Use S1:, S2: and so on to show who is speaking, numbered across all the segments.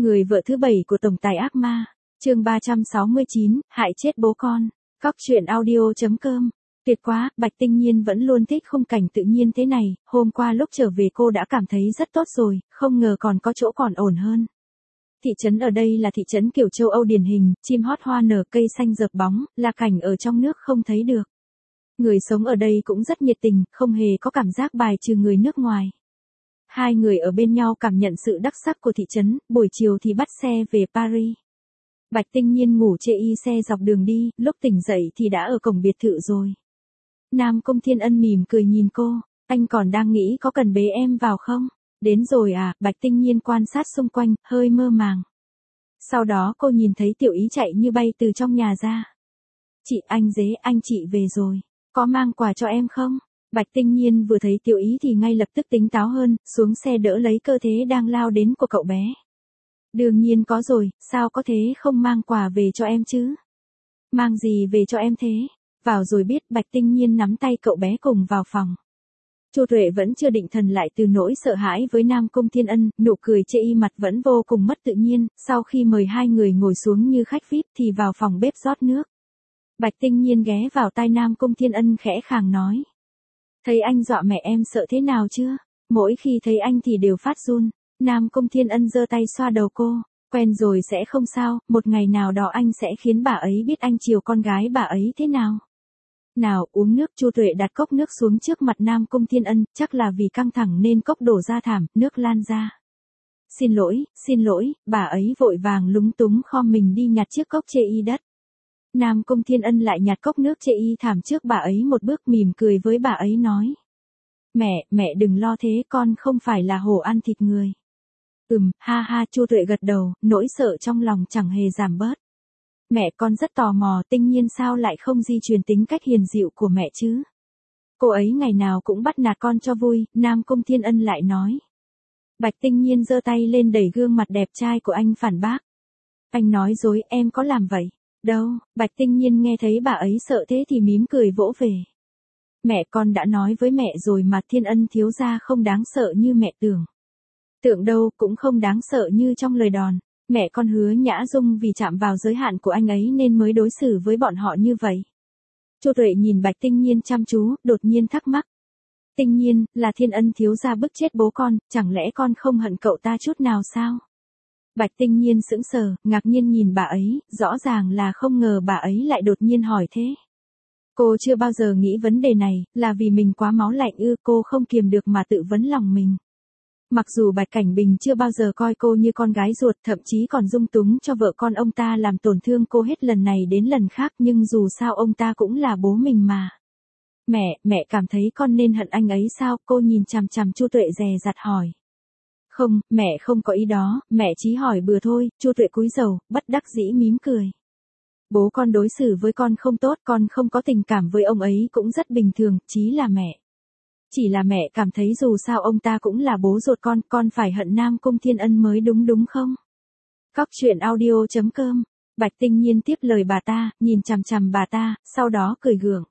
S1: Người vợ thứ 7 của tổng tài ác ma, chương 369, hại chết bố con. Cóc truyện audio.com. Tuyệt quá, Bạch Tinh Nhiên vẫn luôn thích khung cảnh tự nhiên thế này, hôm qua lúc trở về cô đã cảm thấy rất tốt rồi, không ngờ còn có chỗ còn ổn hơn. Thị trấn ở đây là thị trấn kiểu châu Âu điển hình, chim hót hoa nở cây xanh rợp bóng, là cảnh ở trong nước không thấy được. Người sống ở đây cũng rất nhiệt tình, không hề có cảm giác bài trừ người nước ngoài. Hai người ở bên nhau cảm nhận sự đắc sắc của thị trấn, buổi chiều thì bắt xe về Paris. Bạch Tinh Nhiên ngủ chê y xe dọc đường đi, lúc tỉnh dậy thì đã ở cổng biệt thự rồi. Nam Công Thiên Ân mỉm cười nhìn cô, anh còn đang nghĩ có cần bế em vào không? Đến rồi à, Bạch Tinh Nhiên quan sát xung quanh, hơi mơ màng. Sau đó cô nhìn thấy Tiểu Ý chạy như bay từ trong nhà ra. Chị anh dế, anh chị về rồi, có mang quà cho em không? Bạch Tinh Nhiên vừa thấy Tiểu Ý thì ngay lập tức tính táo hơn, xuống xe đỡ lấy cơ thế đang lao đến của cậu bé. Đương nhiên có rồi, sao có thế không mang quà về cho em chứ? Mang gì về cho em thế? Vào rồi biết. Bạch Tinh Nhiên nắm tay cậu bé cùng vào phòng. Chu Tuệ vẫn chưa định thần lại từ nỗi sợ hãi với Nam Công Thiên Ân, nụ cười chê y mặt vẫn vô cùng mất tự nhiên, sau khi mời hai người ngồi xuống như khách VIP thì vào phòng bếp rót nước. Bạch Tinh Nhiên ghé vào tai Nam Công Thiên Ân khẽ khàng nói. Thấy anh dọa mẹ em sợ thế nào chưa? Mỗi khi thấy anh thì đều phát run. Nam Công Thiên Ân giơ tay xoa đầu cô. Quen rồi sẽ không sao, một ngày nào đó anh sẽ khiến bà ấy biết anh chiều con gái bà ấy thế nào. Nào, uống nước. Chu Tuệ đặt cốc nước xuống trước mặt Nam Công Thiên Ân, chắc là vì căng thẳng nên cốc đổ ra thảm, nước lan ra. Xin lỗi, bà ấy vội vàng lúng túng khom mình đi nhặt chiếc cốc chê y đất. Nam Công Thiên Ân lại nhặt cốc nước chê y thảm trước bà ấy một bước, mỉm cười với bà ấy nói. Mẹ đừng lo thế, con không phải là hổ ăn thịt người. Ha ha. Chu Tuệ gật đầu, nỗi sợ trong lòng chẳng hề giảm bớt. Mẹ con rất tò mò, Tinh Nhiên sao lại không di truyền tính cách hiền dịu của mẹ chứ? Cô ấy ngày nào cũng bắt nạt con cho vui, Nam Công Thiên Ân lại nói. Bạch Tinh Nhiên giơ tay lên đẩy gương mặt đẹp trai của anh phản bác. Anh nói dối, em có làm vậy? Đâu. Bạch Tinh Nhiên nghe thấy bà ấy sợ thế thì mím cười vỗ về. Mẹ con đã nói với mẹ rồi mà, Thiên Ân thiếu gia không đáng sợ như mẹ tưởng. Tưởng đâu, cũng không đáng sợ như trong lời đồn. Mẹ con hứa Nhã Dung vì chạm vào giới hạn của anh ấy nên mới đối xử với bọn họ như vậy. Chu Tuệ nhìn Bạch Tinh Nhiên chăm chú, đột nhiên thắc mắc. Tinh Nhiên, là Thiên Ân thiếu gia bức chết bố con, chẳng lẽ con không hận cậu ta chút nào sao? Bạch Tinh Nhiên sững sờ, ngạc nhiên nhìn bà ấy, rõ ràng là không ngờ bà ấy lại đột nhiên hỏi thế. Cô chưa bao giờ nghĩ vấn đề này, là vì mình quá máu lạnh ư? Cô không kiềm được mà tự vấn lòng mình. Mặc dù Bạch Cảnh Bình chưa bao giờ coi cô như con gái ruột, thậm chí còn dung túng cho vợ con ông ta làm tổn thương cô hết lần này đến lần khác, nhưng dù sao ông ta cũng là bố mình mà. Mẹ cảm thấy con nên hận anh ấy sao? Cô nhìn chằm chằm Chu Tuệ dè dặt hỏi. Không, mẹ không có ý đó, mẹ chỉ hỏi bừa thôi. Chu Tuệ cúi đầu, bất đắc dĩ mím cười. Bố con đối xử với con không tốt, con không có tình cảm với ông ấy cũng rất bình thường, chí là mẹ. Chỉ là mẹ cảm thấy dù sao ông ta cũng là bố ruột con phải hận Nam Công Thiên Ân mới đúng không? Cóc truyện audio.com. Bạch Tinh Nhiên tiếp lời bà ta, nhìn chằm chằm bà ta, sau đó cười gượng.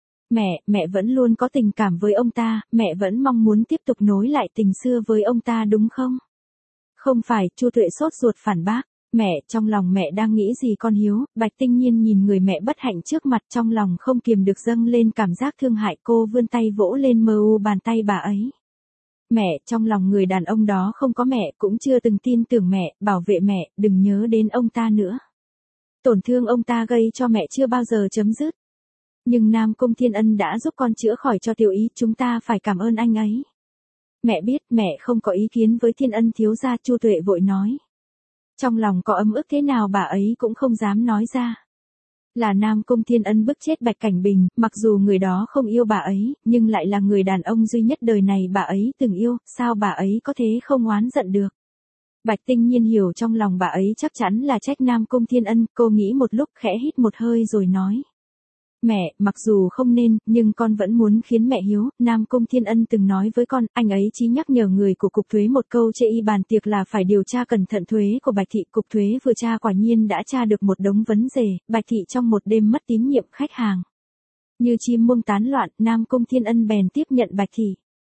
S1: Mẹ vẫn luôn có tình cảm với ông ta, mẹ vẫn mong muốn tiếp tục nối lại tình xưa với ông ta đúng không? Không phải. Chu Tuệ sốt ruột phản bác. Mẹ, trong lòng mẹ đang nghĩ gì con hiếu? Bạch Tinh Nhiên nhìn người mẹ bất hạnh trước mặt, trong lòng không kiềm được dâng lên cảm giác thương hại. Cô vươn tay vỗ lên mờ u bàn tay bà ấy. Mẹ, trong lòng người đàn ông đó không có mẹ, cũng chưa từng tin tưởng mẹ, bảo vệ mẹ, đừng nhớ đến ông ta nữa. Tổn thương ông ta gây cho mẹ chưa bao giờ chấm dứt. Nhưng Nam Công Thiên Ân đã giúp con chữa khỏi cho Tiểu Ý, chúng ta phải cảm ơn anh ấy. Mẹ biết, mẹ không có ý kiến với Thiên Ân thiếu gia. Chu Tuệ vội nói. Trong lòng có ấm ức thế nào bà ấy cũng không dám nói ra. Là Nam Công Thiên Ân bức chết Bạch Cảnh Bình, mặc dù người đó không yêu bà ấy, nhưng lại là người đàn ông duy nhất đời này bà ấy từng yêu, sao bà ấy có thế không oán giận được. Bạch Tinh Nhiên hiểu trong lòng bà ấy chắc chắn là trách Nam Công Thiên Ân, cô nghĩ một lúc khẽ hít một hơi rồi nói. Mẹ, mặc dù không nên, nhưng con vẫn muốn khiến mẹ hiếu. Nam Công Thiên Ân từng nói với con, anh ấy chỉ nhắc nhở người của cục thuế một câu chê y bàn tiệc là phải điều tra cẩn thận thuế của Bạch Thị. Cục thuế vừa tra quả nhiên đã tra được một đống vấn đề, Bạch Thị trong một đêm mất tín nhiệm khách hàng. Như chim muông tán loạn, Nam Công Thiên Ân bèn tiếp nhận Bạch Thị.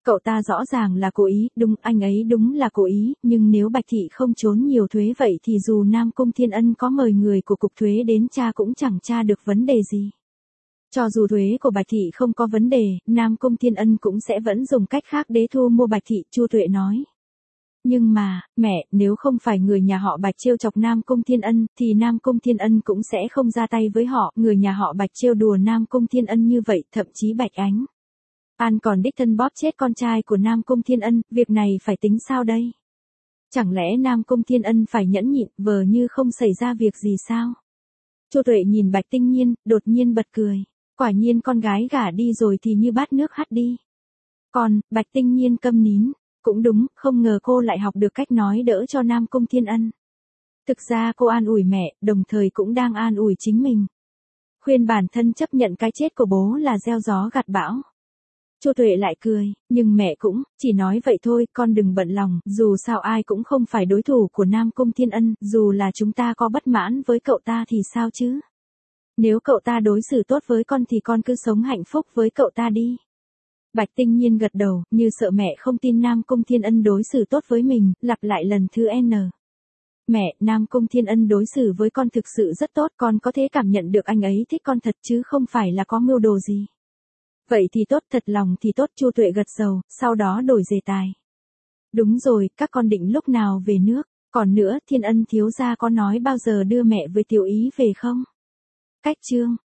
S1: Cậu ta rõ ràng là cố ý, đúng, anh ấy đúng là cố ý, nhưng nếu Bạch Thị không trốn nhiều thuế vậy thì dù Nam Cung Thiên Ân có mời người của cục thuế đến tra cũng chẳng tra được vấn đề gì. Cho dù thuế của Bạch Thị không có vấn đề, Nam Cung Thiên Ân cũng sẽ vẫn dùng cách khác để thu mua Bạch Thị, Chu Tuệ nói. Nhưng mà, mẹ, nếu không phải người nhà họ Bạch trêu chọc Nam Cung Thiên Ân, thì Nam Cung Thiên Ân cũng sẽ không ra tay với họ, người nhà họ Bạch trêu đùa Nam Cung Thiên Ân như vậy, thậm chí Bạch Ánh An còn đích thân bóp chết con trai của Nam Cung Thiên Ân, việc này phải tính sao đây? Chẳng lẽ Nam Cung Thiên Ân phải nhẫn nhịn, vờ như không xảy ra việc gì sao? Chu Tuệ nhìn Bạch Tinh Nhiên, đột nhiên bật cười. Quả nhiên con gái gả đi rồi thì như bát nước hắt đi. Còn, Bạch Tinh Nhiên câm nín. Cũng đúng, không ngờ cô lại học được cách nói đỡ cho Nam Cung Thiên Ân. Thực ra cô an ủi mẹ, đồng thời cũng đang an ủi chính mình. Khuyên bản thân chấp nhận cái chết của bố là gieo gió gặt bão. Chu Tuệ lại cười, nhưng mẹ cũng, chỉ nói vậy thôi, con đừng bận lòng, dù sao ai cũng không phải đối thủ của Nam Cung Thiên Ân, dù là chúng ta có bất mãn với cậu ta thì sao chứ? Nếu cậu ta đối xử tốt với con thì con cứ sống hạnh phúc với cậu ta đi. Bạch Tinh Nhiên gật đầu, như sợ mẹ không tin Nam Cung Thiên Ân đối xử tốt với mình, lặp lại lần thứ N. Mẹ, Nam Cung Thiên Ân đối xử với con thực sự rất tốt, con có thể cảm nhận được anh ấy thích con thật chứ không phải là có mưu đồ gì. Vậy thì tốt, thật lòng thì tốt, Chu Tuệ gật đầu, sau đó đổi đề tài. Đúng rồi, các con định lúc nào về nước, còn nữa, Thiên Ân thiếu gia có nói bao giờ đưa mẹ với Tiểu Ý về không? Cách chương